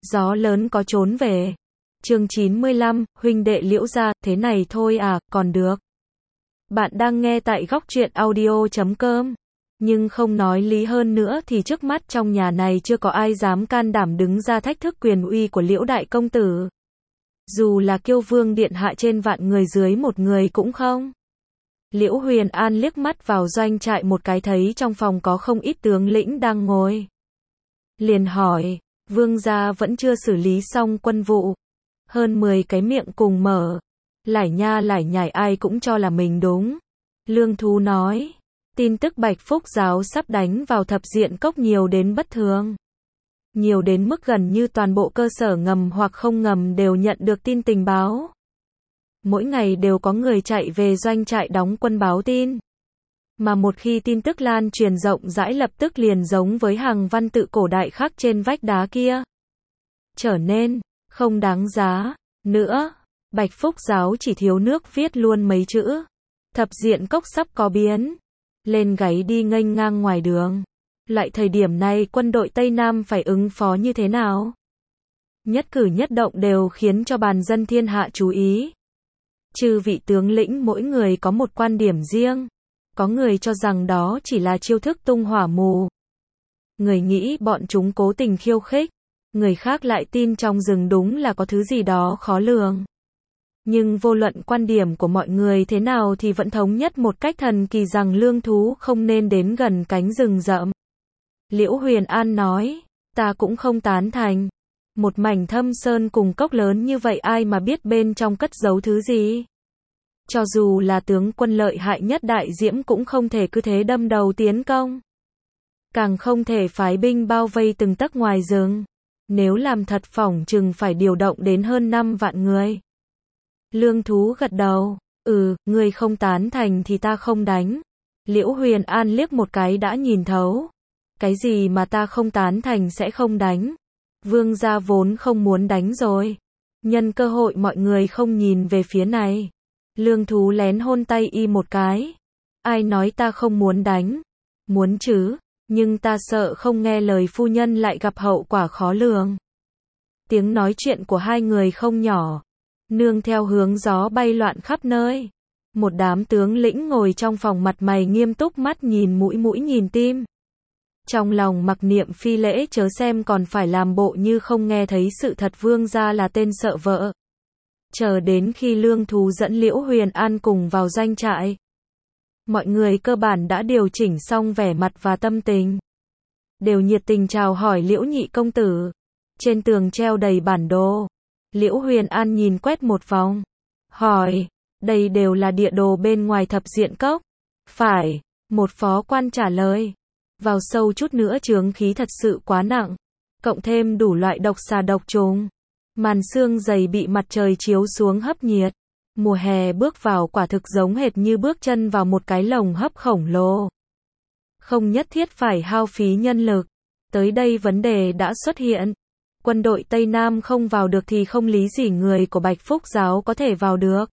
Gió lớn có trốn về. Chương 95, huynh đệ Liễu gia, thế này thôi à, còn được. Bạn đang nghe tại góc truyện audio.com. Nhưng không nói lý hơn nữa thì trước mắt trong nhà này chưa có ai dám can đảm đứng ra thách thức quyền uy của Liễu đại công tử. Dù là Kiêu Vương điện hạ trên vạn người dưới một người cũng không. Liễu Huyền An liếc mắt vào doanh trại một cái thấy trong phòng có không ít tướng lĩnh đang ngồi. Liền hỏi, vương gia vẫn chưa xử lý xong quân vụ. Hơn 10 cái miệng cùng mở. Lải nha lải nhải ai cũng cho là mình đúng. Lương Thú nói, tin tức Bạch Phúc giáo sắp đánh vào Thập Diện Cốc nhiều đến bất thường. Nhiều đến mức gần như toàn bộ cơ sở ngầm hoặc không ngầm đều nhận được tin tình báo. Mỗi ngày đều có người chạy về doanh trại đóng quân báo tin. Mà một khi tin tức lan truyền rộng rãi lập tức liền giống với hàng văn tự cổ đại khắc trên vách đá kia. Trở nên không đáng giá nữa. Bạch Phúc giáo chỉ thiếu nước viết luôn mấy chữ. Thập Diện Cốc sắp có biến. Lên gáy đi nghênh ngang ngoài đường. Lại thời điểm này quân đội Tây Nam phải ứng phó như thế nào? Nhất cử nhất động đều khiến cho bàn dân thiên hạ chú ý. Chư vị tướng lĩnh mỗi người có một quan điểm riêng. Có người cho rằng đó chỉ là chiêu thức tung hỏa mù. Người nghĩ bọn chúng cố tình khiêu khích. Người khác lại tin trong rừng đúng là có thứ gì đó khó lường. Nhưng vô luận quan điểm của mọi người thế nào thì vẫn thống nhất một cách thần kỳ rằng Lương Thú không nên đến gần cánh rừng rậm. Liễu Huyền An nói, ta cũng không tán thành. Một mảnh thâm sơn cùng cốc lớn như vậy ai mà biết bên trong cất giấu thứ gì. Cho dù là tướng quân lợi hại nhất Đại Diễm cũng không thể cứ thế đâm đầu tiến công. Càng không thể phái binh bao vây từng tấc ngoài rừng. Nếu làm thật phỏng chừng phải điều động đến hơn 5 vạn người. Lương Thú gật đầu, người không tán thành thì ta không đánh. Liễu Huyền An liếc một cái đã nhìn thấu. Cái gì mà ta không tán thành sẽ không đánh. Vương gia vốn không muốn đánh rồi. Nhân cơ hội mọi người không nhìn về phía này. Lương Thú lén hôn tay y một cái. Ai nói ta không muốn đánh? Muốn chứ, nhưng ta sợ không nghe lời phu nhân lại gặp hậu quả khó lường. Tiếng nói chuyện của hai người không nhỏ. Nương theo hướng gió bay loạn khắp nơi. Một đám tướng lĩnh ngồi trong phòng mặt mày nghiêm túc mắt nhìn mũi nhìn tim. Trong lòng mặc niệm phi lễ chớ xem còn phải làm bộ như không nghe thấy sự thật vương gia là tên sợ vợ. Chờ đến khi Lương Thú dẫn Liễu Huyền An cùng vào doanh trại. Mọi người cơ bản đã điều chỉnh xong vẻ mặt và tâm tình. Đều nhiệt tình chào hỏi Liễu nhị công tử. Trên tường treo đầy bản đồ. Liễu Huyền An nhìn quét một vòng. Hỏi, đây đều là địa đồ bên ngoài Thập Diện Cốc. Phải, một phó quan trả lời. Vào sâu chút nữa chướng khí thật sự quá nặng. Cộng thêm đủ loại độc xà độc trùng. Màn sương dày bị mặt trời chiếu xuống hấp nhiệt. Mùa hè bước vào quả thực giống hệt như bước chân vào một cái lồng hấp khổng lồ. Không nhất thiết phải hao phí nhân lực. Tới đây vấn đề đã xuất hiện. Quân đội Tây Nam không vào được thì không lý gì người của Bạch Phúc giáo có thể vào được.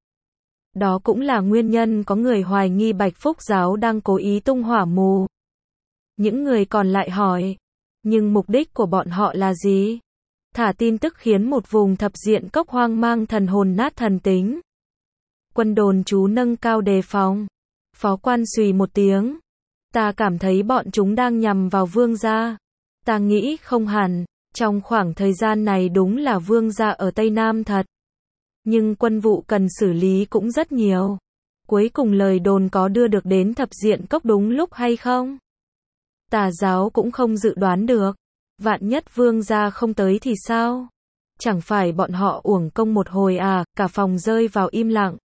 Đó cũng là nguyên nhân có người hoài nghi Bạch Phúc giáo đang cố ý tung hỏa mù. Những người còn lại hỏi, nhưng mục đích của bọn họ là gì? Thả tin tức khiến một vùng Thập Diện Cốc hoang mang thần hồn nát thần tính. Quân đồn trú nâng cao đề phòng. Phó quan xùy một tiếng. Ta cảm thấy bọn chúng đang nhằm vào vương gia. Ta nghĩ không hẳn. Trong khoảng thời gian này đúng là vương gia ở Tây Nam thật. Nhưng quân vụ cần xử lý cũng rất nhiều. Cuối cùng lời đồn có đưa được đến Thập Diện Cốc đúng lúc hay không? Tà giáo cũng không dự đoán được. Vạn nhất vương gia không tới thì sao? Chẳng phải bọn họ uổng công một hồi à? Cả phòng rơi vào im lặng.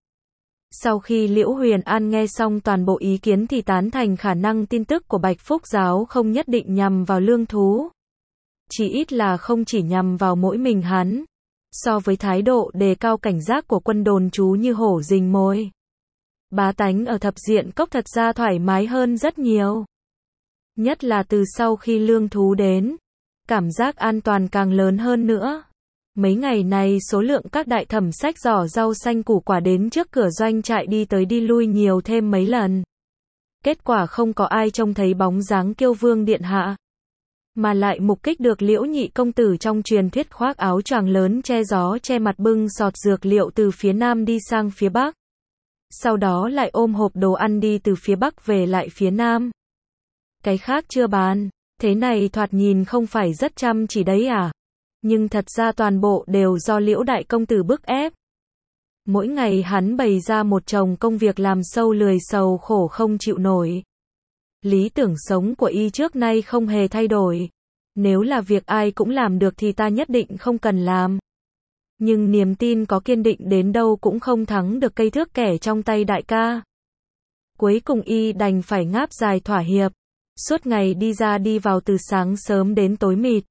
Sau khi Liễu Huyền An nghe xong toàn bộ ý kiến thì tán thành khả năng tin tức của Bạch Phúc giáo không nhất định nhằm vào Lương Thú. Chỉ ít là không chỉ nhằm vào mỗi mình hắn. So với thái độ đề cao cảnh giác của quân đồn trú như hổ rình mồi. Bá tánh ở Thập Diện Cốc thật ra thoải mái hơn rất nhiều. Nhất là từ sau khi Lương Thú đến. Cảm giác an toàn càng lớn hơn nữa. Mấy ngày này số lượng các đại thẩm sách giỏ rau xanh củ quả đến trước cửa doanh trại đi tới đi lui nhiều thêm mấy lần. Kết quả không có ai trông thấy bóng dáng Kiêu Vương điện hạ. mà lại mục kích được Liễu nhị công tử trong truyền thuyết khoác áo choàng lớn che gió che mặt bưng sọt dược liệu từ phía nam đi sang phía bắc. Sau đó lại ôm hộp đồ ăn đi từ phía bắc về lại phía nam. Cái khác chưa bàn, thế này thoạt nhìn không phải rất chăm chỉ đấy à? Nhưng thật ra toàn bộ đều do Liễu đại công tử bức ép. Mỗi ngày hắn bày ra một chồng công việc làm sâu lười sầu khổ không chịu nổi. Lý tưởng sống của y trước nay không hề thay đổi. Nếu là việc ai cũng làm được thì ta nhất định không cần làm. Nhưng niềm tin có kiên định đến đâu cũng không thắng được cây thước kẻ trong tay đại ca. Cuối cùng y đành phải ngáp dài thỏa hiệp. Suốt ngày đi ra đi vào từ sáng sớm đến tối mịt.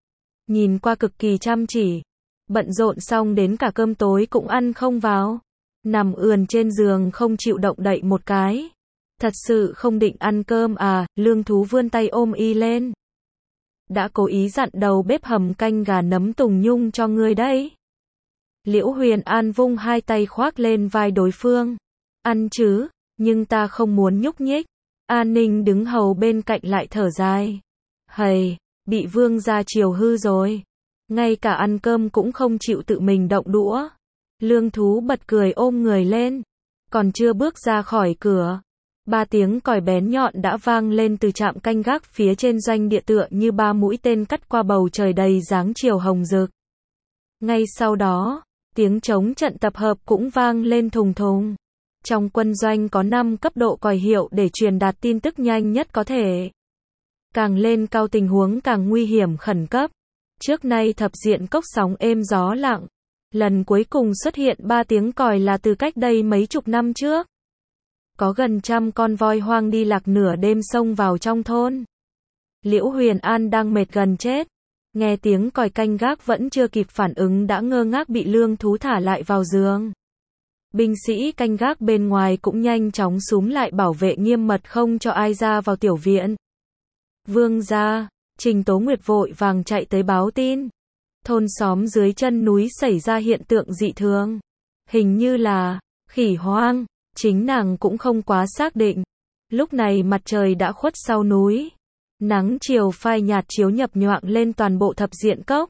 Nhìn qua cực kỳ chăm chỉ. Bận rộn xong đến cả cơm tối cũng ăn không vào. Nằm ườn trên giường không chịu động đậy một cái. Thật sự không định ăn cơm à? Lương Thú vươn tay ôm y lên. Đã cố ý dặn đầu bếp hầm canh gà nấm tùng nhung cho ngươi đấy. Liễu Huyền An vung hai tay khoác lên vai đối phương. Ăn chứ, nhưng ta không muốn nhúc nhích. An Ninh đứng hầu bên cạnh lại thở dài. Hầy, bị vương gia chiều hư rồi. Ngay cả ăn cơm cũng không chịu tự mình động đũa. Lương Thú bật cười ôm người lên. Còn chưa bước ra khỏi cửa. 3 tiếng còi bén nhọn đã vang lên từ trạm canh gác phía trên doanh địa tựa như 3 mũi tên cắt qua bầu trời đầy dáng chiều hồng rực. Ngay sau đó, tiếng trống trận tập hợp cũng vang lên thùng thùng. Trong quân doanh có 5 cấp độ còi hiệu để truyền đạt tin tức nhanh nhất có thể. Càng lên cao tình huống càng nguy hiểm khẩn cấp. Trước nay thập diện cốc sóng êm gió lặng. Lần cuối cùng xuất hiện 3 tiếng còi là từ cách đây mấy chục năm trước. Có gần 100 con voi hoang đi lạc nửa đêm xông vào trong thôn. Liễu Huyền An đang mệt gần chết. Nghe tiếng còi canh gác vẫn chưa kịp phản ứng đã ngơ ngác bị Lương Thú thả lại vào giường. Binh sĩ canh gác bên ngoài cũng nhanh chóng xúm lại bảo vệ nghiêm mật không cho ai ra vào tiểu viện. Vương gia, Trình Tố Nguyệt vội vàng chạy tới báo tin. Thôn xóm dưới chân núi xảy ra hiện tượng dị thường. Hình như là khỉ hoang, chính nàng cũng không quá xác định. Lúc này mặt trời đã khuất sau núi. Nắng chiều phai nhạt chiếu nhập nhoạng lên toàn bộ thập diện cốc.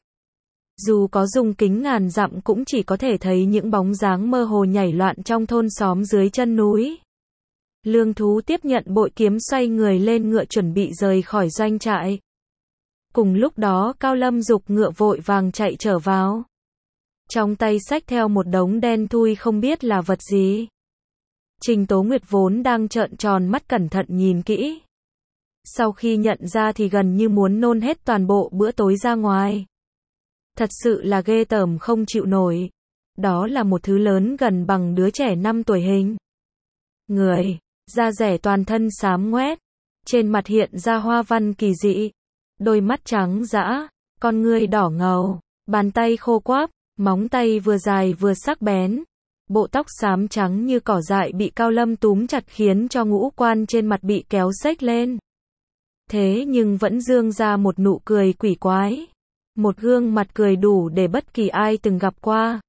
Dù có dùng kính ngàn dặm cũng chỉ có thể thấy những bóng dáng mơ hồ nhảy loạn trong thôn xóm dưới chân núi. Lương Thú tiếp nhận bội kiếm xoay người lên ngựa chuẩn bị rời khỏi doanh trại. Cùng lúc đó Cao Lâm giục ngựa vội vàng chạy trở vào. Trong tay xách theo một đống đen thui không biết là vật gì. Trình Tố Nguyệt vốn đang trợn tròn mắt cẩn thận nhìn kỹ. Sau khi nhận ra thì gần như muốn nôn hết toàn bộ bữa tối ra ngoài. Thật sự là ghê tởm không chịu nổi. Đó là một thứ lớn gần bằng đứa trẻ 5 tuổi hình. Người, da rẻ toàn thân xám ngoét. Trên mặt hiện ra hoa văn kỳ dị. Đôi mắt trắng dã, con ngươi đỏ ngầu, bàn tay khô quắp, móng tay vừa dài vừa sắc bén. Bộ tóc xám trắng như cỏ dại bị Cao Lâm túm chặt khiến cho ngũ quan trên mặt bị kéo xếch lên. Thế nhưng vẫn dương ra một nụ cười quỷ quái. Một gương mặt cười đủ để bất kỳ ai từng gặp qua.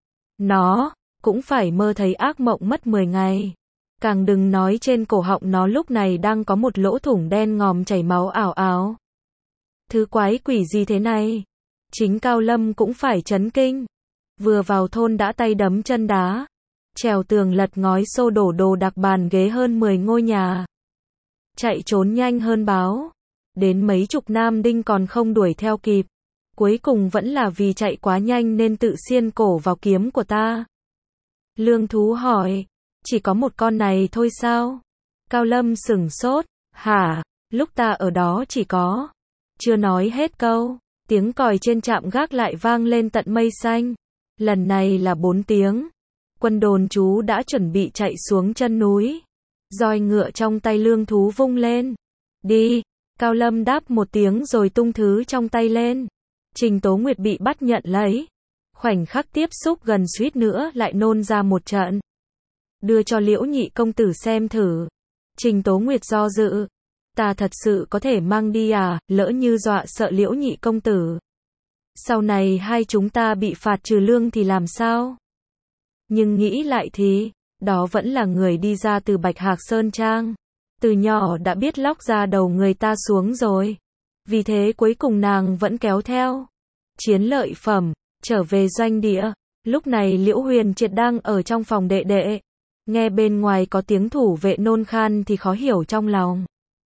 Nó cũng phải mơ thấy ác mộng mất 10 ngày. Càng đừng nói trên cổ họng nó lúc này đang có một lỗ thủng đen ngòm chảy máu ảo ảo. Thứ quái quỷ gì thế này? Chính Cao Lâm cũng phải chấn kinh. Vừa vào thôn đã tay đấm chân đá. Trèo tường lật ngói xô đổ đồ đạc bàn ghế hơn 10 ngôi nhà. Chạy trốn nhanh hơn báo. Đến mấy chục nam đinh còn không đuổi theo kịp. Cuối cùng vẫn là vì chạy quá nhanh nên tự xiên cổ vào kiếm của ta. Lương Thú hỏi. Chỉ có một con này thôi sao? Cao Lâm sửng sốt. Hả? Lúc ta ở đó chỉ có. Chưa nói hết câu. Tiếng còi trên trạm gác lại vang lên tận mây xanh. Lần này là 4 tiếng. Quân đồn trú đã chuẩn bị chạy xuống chân núi. Roi ngựa trong tay Lương Thú vung lên. Đi. Cao Lâm đáp một tiếng rồi tung thứ trong tay lên. Trình Tố Nguyệt bị bắt nhận lấy. Khoảnh khắc tiếp xúc gần suýt nữa lại nôn ra một trận. Đưa cho Liễu nhị công tử xem thử. Trình Tố Nguyệt do dự. Ta thật sự có thể mang đi à, lỡ như dọa sợ Liễu nhị công tử. Sau này hai chúng ta bị phạt trừ lương thì làm sao? Nhưng nghĩ lại thì, đó vẫn là người đi ra từ Bạch Hạc Sơn Trang. Từ nhỏ đã biết lóc ra đầu người ta xuống rồi. Vì thế cuối cùng nàng vẫn kéo theo chiến lợi phẩm, trở về doanh địa. Lúc này Liễu Huyền Triệt đang ở trong phòng đệ đệ. Nghe bên ngoài có tiếng thủ vệ nôn khan thì khó hiểu trong lòng.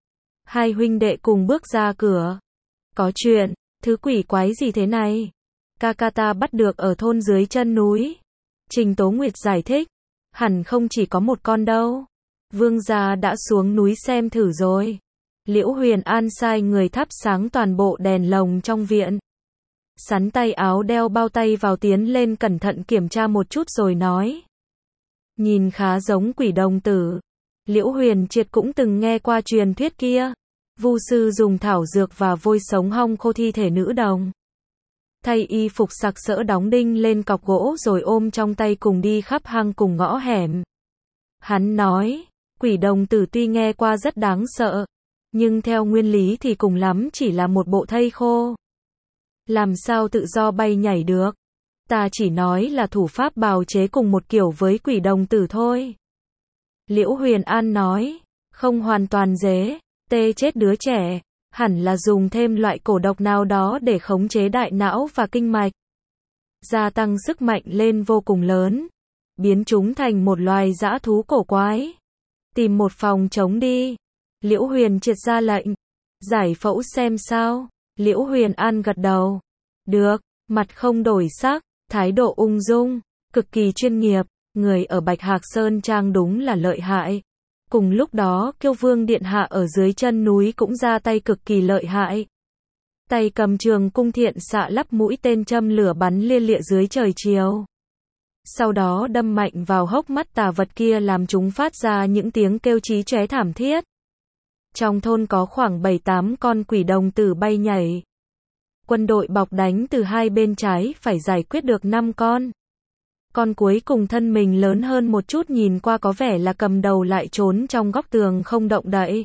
Hai huynh đệ cùng bước ra cửa. Có chuyện, thứ quỷ quái gì thế này? Kakata bắt được ở thôn dưới chân núi. Trình Tố Nguyệt giải thích. Hẳn không chỉ có một con đâu. Vương gia đã xuống núi xem thử rồi. Liễu Huyền An sai người thắp sáng toàn bộ đèn lồng trong viện. Sắn tay áo đeo bao tay vào tiến lên cẩn thận kiểm tra một chút rồi nói. Nhìn khá giống quỷ đồng tử. Liễu Huyền Triệt cũng từng nghe qua truyền thuyết kia. Vu sư dùng thảo dược và vôi sống hong khô thi thể nữ đồng. Thay y phục sặc sỡ đóng đinh lên cọc gỗ rồi ôm trong tay cùng đi khắp hang cùng ngõ hẻm. Hắn nói, quỷ đồng tử tuy nghe qua rất đáng sợ, nhưng theo nguyên lý thì cùng lắm chỉ là một bộ thây khô. Làm sao tự do bay nhảy được? Ta chỉ nói là thủ pháp bào chế cùng một kiểu với quỷ đồng tử thôi. Liễu Huyền An nói, không hoàn toàn dễ, tê chết đứa trẻ, hẳn là dùng thêm loại cổ độc nào đó để khống chế đại não và kinh mạch. Gia tăng sức mạnh lên vô cùng lớn, biến chúng thành một loài dã thú cổ quái. Tìm một phòng trống đi. Liễu Huyền Triệt ra lệnh. Giải phẫu xem sao. Liễu Huyền An gật đầu. Được, mặt không đổi sắc, thái độ ung dung, cực kỳ chuyên nghiệp, người ở Bạch Hạc Sơn Trang đúng là lợi hại. Cùng lúc đó, Kiêu Vương Điện Hạ ở dưới chân núi cũng ra tay cực kỳ lợi hại. Tay cầm trường cung thiện xạ lắp mũi tên châm lửa bắn lia lịa dưới trời chiều. Sau đó đâm mạnh vào hốc mắt tà vật kia làm chúng phát ra những tiếng kêu chí chóe thảm thiết. Trong thôn có khoảng 7-8 con quỷ đồng tử bay nhảy. Quân đội bọc đánh từ hai bên trái phải giải quyết được 5 con. Con cuối cùng thân mình lớn hơn một chút nhìn qua có vẻ là cầm đầu lại trốn trong góc tường không động đậy.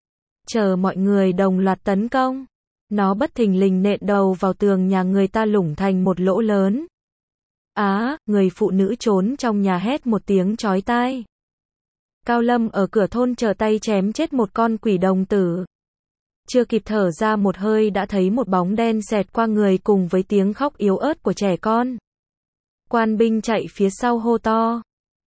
Chờ mọi người đồng loạt tấn công. Nó bất thình lình nện đầu vào tường nhà người ta lủng thành một lỗ lớn. Người phụ nữ trốn trong nhà hét một tiếng chói tai. Cao Lâm ở cửa thôn trở tay chém chết một con quỷ đồng tử. Chưa kịp thở ra một hơi đã thấy một bóng đen xẹt qua người cùng với tiếng khóc yếu ớt của trẻ con. Quan binh chạy phía sau hô to.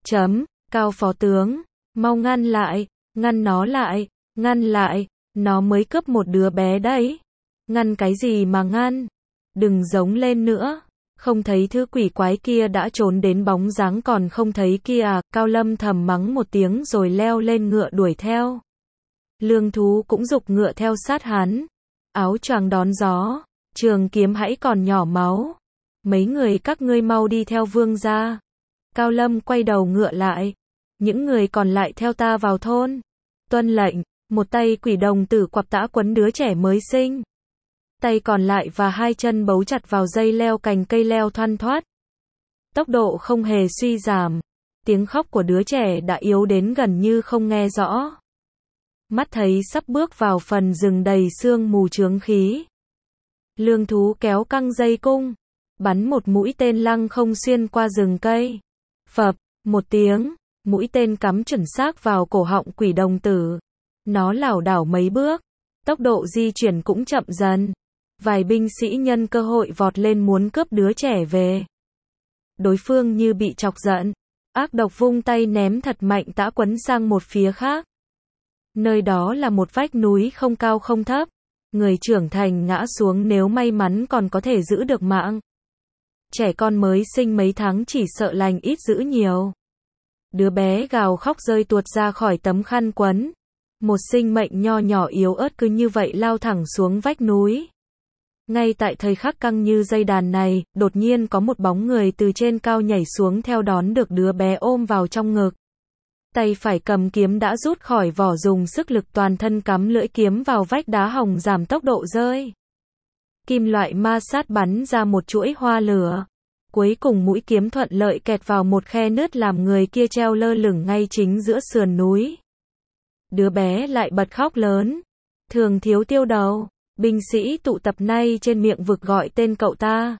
Cao phó tướng, mau ngăn lại, ngăn nó lại, ngăn lại, nó mới cướp một đứa bé đấy. Ngăn cái gì mà ngăn? Đừng giống lên nữa. Không thấy thứ quỷ quái kia đã trốn đến bóng dáng còn không thấy kia à? Cao Lâm thầm mắng một tiếng rồi leo lên ngựa đuổi theo. Lương Thú cũng giục ngựa theo sát hắn. Áo choàng đón gió, trường kiếm hãy còn nhỏ máu. Mấy người các ngươi mau đi theo vương gia. Cao Lâm quay đầu ngựa lại. Những người còn lại theo ta vào thôn. Tuân lệnh, một tay quỷ đồng tử quặp tã quấn đứa trẻ mới sinh. Tay còn lại và hai chân bấu chặt vào dây leo cành cây leo thoăn thoắt. Tốc độ không hề suy giảm. Tiếng khóc của đứa trẻ đã yếu đến gần như không nghe rõ. Mắt thấy sắp bước vào phần rừng đầy sương mù chướng khí. Lương Thú kéo căng dây cung. Bắn một mũi tên lăng không xuyên qua rừng cây. Phập, một tiếng, mũi tên cắm chuẩn xác vào cổ họng quỷ đồng tử. Nó lảo đảo mấy bước. Tốc độ di chuyển cũng chậm dần. Vài binh sĩ nhân cơ hội vọt lên muốn cướp đứa trẻ về. Đối phương như bị chọc giận. Ác độc vung tay ném thật mạnh tã quấn sang một phía khác. Nơi đó là một vách núi không cao không thấp. Người trưởng thành ngã xuống nếu may mắn còn có thể giữ được mạng. Trẻ con mới sinh mấy tháng chỉ sợ lành ít dữ nhiều. Đứa bé gào khóc rơi tuột ra khỏi tấm khăn quấn. Một sinh mệnh nho nhỏ yếu ớt cứ như vậy lao thẳng xuống vách núi. Ngay tại thời khắc căng như dây đàn này, đột nhiên có một bóng người từ trên cao nhảy xuống theo đón được đứa bé ôm vào trong ngực. Tay phải cầm kiếm đã rút khỏi vỏ dùng sức lực toàn thân cắm lưỡi kiếm vào vách đá hòng giảm tốc độ rơi. Kim loại ma sát bắn ra một chuỗi hoa lửa. Cuối cùng mũi kiếm thuận lợi kẹt vào một khe nứt làm người kia treo lơ lửng ngay chính giữa sườn núi. Đứa bé lại bật khóc lớn. Thường Thiếu Tiêu đầu. Binh sĩ tụ tập nay trên miệng vực gọi tên cậu ta.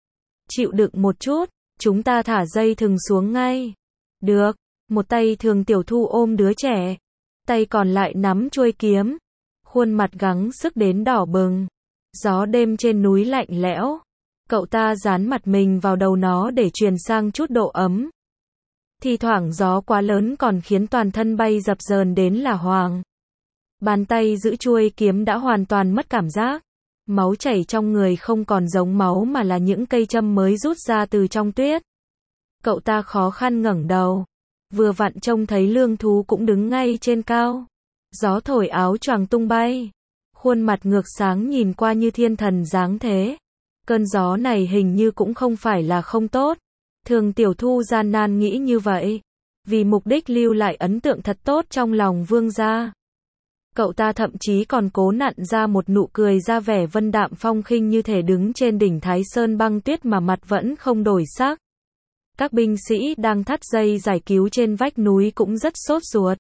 Chịu đựng một chút, chúng ta thả dây thừng xuống ngay. Được, một tay Thường Tiểu Thu ôm đứa trẻ. Tay còn lại nắm chuôi kiếm. khuôn mặt gắng sức đến đỏ bừng. Gió đêm trên núi lạnh lẽo. Cậu ta dán mặt mình vào đầu nó để truyền sang chút độ ấm. Thì thoảng gió quá lớn còn khiến toàn thân bay dập dờn đến là hoàng. Bàn tay giữ chuôi kiếm đã hoàn toàn mất cảm giác. Máu chảy trong người không còn giống máu mà là những cây châm mới rút ra từ trong tuyết. Cậu ta khó khăn ngẩng đầu. Vừa vặn trông thấy lương thú cũng đứng ngay trên cao. Gió thổi áo choàng tung bay. Khuôn mặt ngược sáng nhìn qua như thiên thần dáng thế. Cơn gió này hình như cũng không phải là không tốt. Thường Tiểu Thu gian nan nghĩ như vậy. Vì mục đích lưu lại ấn tượng thật tốt trong lòng vương gia. Cậu ta thậm chí còn cố nặn ra một nụ cười ra vẻ vân đạm phong khinh như thể đứng trên đỉnh Thái Sơn băng tuyết mà mặt vẫn không đổi sắc. Các binh sĩ đang thắt dây giải cứu trên vách núi cũng rất sốt ruột.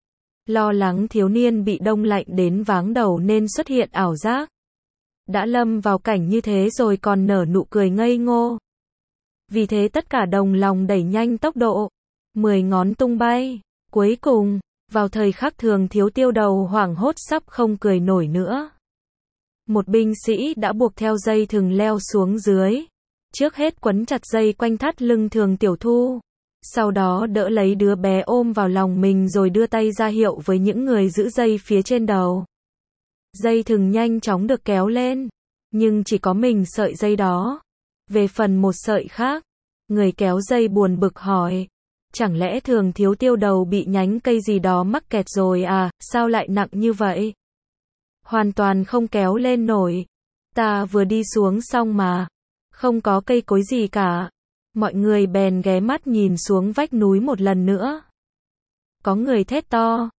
Lo lắng thiếu niên bị đông lạnh đến váng đầu nên xuất hiện ảo giác. Đã lâm vào cảnh như thế rồi còn nở nụ cười ngây ngô. Vì thế tất cả đồng lòng đẩy nhanh tốc độ. 10 ngón tung bay. Cuối cùng, vào thời khắc Thường Thiếu Tiêu đầu hoảng hốt sắp không cười nổi nữa. Một binh sĩ đã buộc theo dây thừng leo xuống dưới. Trước hết quấn chặt dây quanh thắt lưng Thường Tiểu Thu. Sau đó đỡ lấy đứa bé ôm vào lòng mình rồi đưa tay ra hiệu với những người giữ dây phía trên đầu. Dây thừng nhanh chóng được kéo lên. Nhưng chỉ có mình sợi dây đó. Về phần một sợi khác, người kéo dây buồn bực hỏi. Chẳng lẽ Thường Thiếu Tiêu đầu bị nhánh cây gì đó mắc kẹt rồi à, sao lại nặng như vậy? Hoàn toàn không kéo lên nổi. Ta vừa đi xuống xong mà. Không có cây cối gì cả. Mọi người bèn ghé mắt nhìn xuống vách núi một lần nữa. Có người thét to.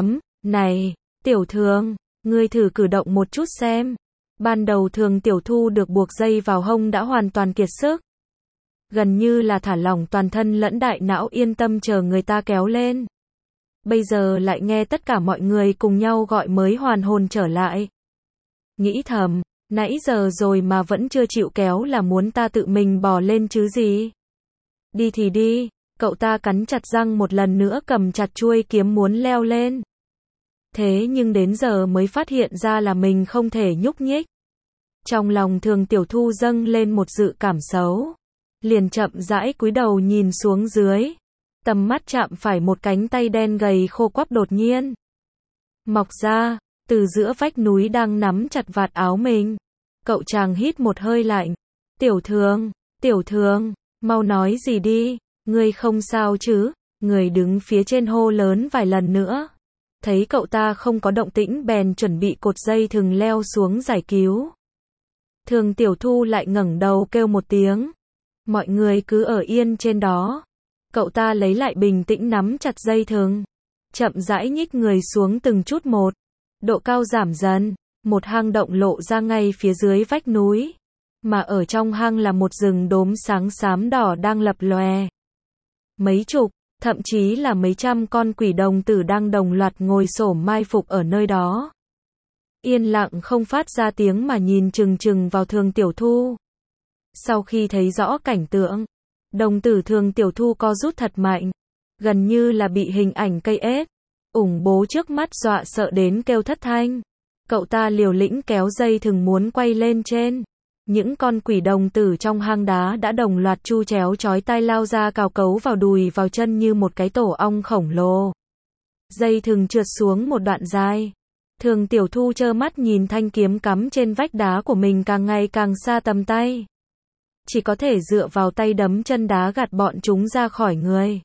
Này, Tiểu Thường, ngươi thử cử động một chút xem. Ban đầu Thường Tiểu Thu được buộc dây vào hông đã hoàn toàn kiệt sức. Gần như là thả lỏng toàn thân lẫn đại não yên tâm chờ người ta kéo lên. Bây giờ lại nghe tất cả mọi người cùng nhau gọi mới hoàn hồn trở lại. Nghĩ thầm, nãy giờ rồi mà vẫn chưa chịu kéo là muốn ta tự mình bò lên chứ gì. Đi thì đi, cậu ta cắn chặt răng một lần nữa cầm chặt chuôi kiếm muốn leo lên. Thế nhưng đến giờ mới phát hiện ra là mình không thể nhúc nhích. Trong lòng Thường Tiểu Thu dâng lên một dự cảm xấu. Liền chậm rãi cúi đầu nhìn xuống dưới. Tầm mắt chạm phải một cánh tay đen gầy khô quắp đột nhiên mọc ra, từ giữa vách núi đang nắm chặt vạt áo mình. Cậu chàng hít một hơi lạnh. Tiểu Thường, mau nói gì đi, ngươi không sao chứ? Người đứng phía trên hô lớn vài lần nữa. Thấy cậu ta không có động tĩnh bèn chuẩn bị cột dây thừng leo xuống giải cứu. Thường Tiểu Thu lại ngẩng đầu kêu một tiếng. Mọi người cứ ở yên trên đó. Cậu ta lấy lại bình tĩnh nắm chặt dây thừng. Chậm rãi nhích người xuống từng chút một. Độ cao giảm dần. Một hang động lộ ra ngay phía dưới vách núi. Mà ở trong hang là một rừng đốm sáng xám đỏ đang lập lòe. Mấy chục, thậm chí là mấy trăm con quỷ đồng tử đang đồng loạt ngồi xổm mai phục ở nơi đó. Yên lặng không phát ra tiếng mà nhìn chừng chừng vào Thường Tiểu Thu. Sau khi thấy rõ cảnh tượng, đồng tử Thường Tiểu Thu co rút thật mạnh, gần như là bị hình ảnh cây ếch ủng bố trước mắt dọa sợ đến kêu thất thanh. Cậu ta liều lĩnh kéo dây thừng muốn quay lên trên. Những con quỷ đồng tử trong hang đá đã đồng loạt chu chéo chói tai lao ra cào cấu vào đùi vào chân như một cái tổ ong khổng lồ. Dây thừng trượt xuống một đoạn dài. Thường Tiểu Thu trơ mắt nhìn thanh kiếm cắm trên vách đá của mình càng ngày càng xa tầm tay. Chỉ có thể dựa vào tay đấm chân đá gạt bọn chúng ra khỏi người.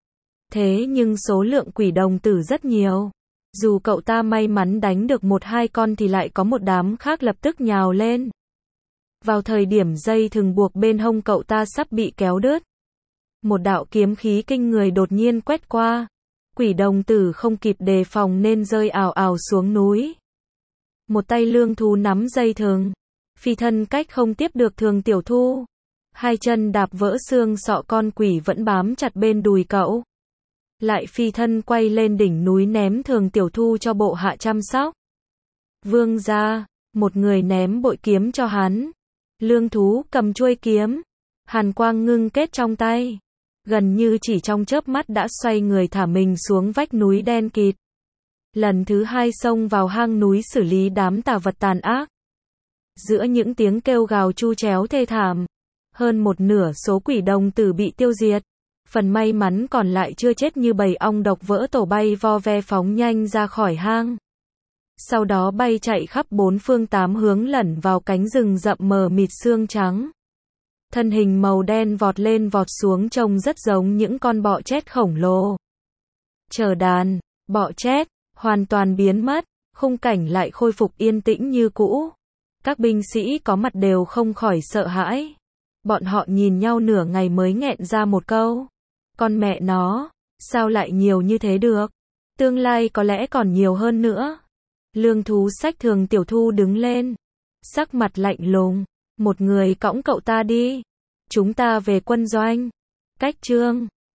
Thế nhưng số lượng quỷ đồng tử rất nhiều. Dù cậu ta may mắn đánh được 1-2 con thì lại có một đám khác lập tức nhào lên. Vào thời điểm dây thừng buộc bên hông cậu ta sắp bị kéo đứt. Một đạo kiếm khí kinh người đột nhiên quét qua. Quỷ đồng tử không kịp đề phòng nên rơi ào ào xuống núi. Một tay lương thú nắm dây thừng. Phi thân cách không tiếp được Thường Tiểu Thu. Hai chân đạp vỡ xương sọ con quỷ vẫn bám chặt bên đùi cậu. Lại phi thân quay lên đỉnh núi ném Thường Tiểu Thu cho bộ hạ chăm sóc. Vương gia, một người ném bội kiếm cho hắn. Lương thú cầm chuôi kiếm. Hàn quang ngưng kết trong tay. Gần như chỉ trong chớp mắt đã xoay người thả mình xuống vách núi đen kịt. lần thứ hai xông vào hang núi xử lý đám tà vật tàn ác. Giữa những tiếng kêu gào chu chéo thê thảm, hơn một nửa số quỷ đồng tử bị tiêu diệt. Phần may mắn còn lại chưa chết như bầy ong độc vỡ tổ bay vo ve phóng nhanh ra khỏi hang. Sau đó bay chạy khắp bốn phương tám hướng lẩn vào cánh rừng rậm mờ mịt xương trắng. Thân hình màu đen vọt lên vọt xuống trông rất giống những con bọ chét khổng lồ. Chờ đàn, bọ chét, hoàn toàn biến mất, khung cảnh lại khôi phục yên tĩnh như cũ. Các binh sĩ có mặt đều không khỏi sợ hãi. Bọn họ nhìn nhau nửa ngày mới nghẹn ra một câu. Con mẹ nó, sao lại nhiều như thế được? Tương lai có lẽ còn nhiều hơn nữa. Lương Thú Sách Thường Tiểu Thu đứng lên, sắc mặt lạnh lùng. Một người cõng cậu ta đi. Chúng ta về quân doanh. Cách chương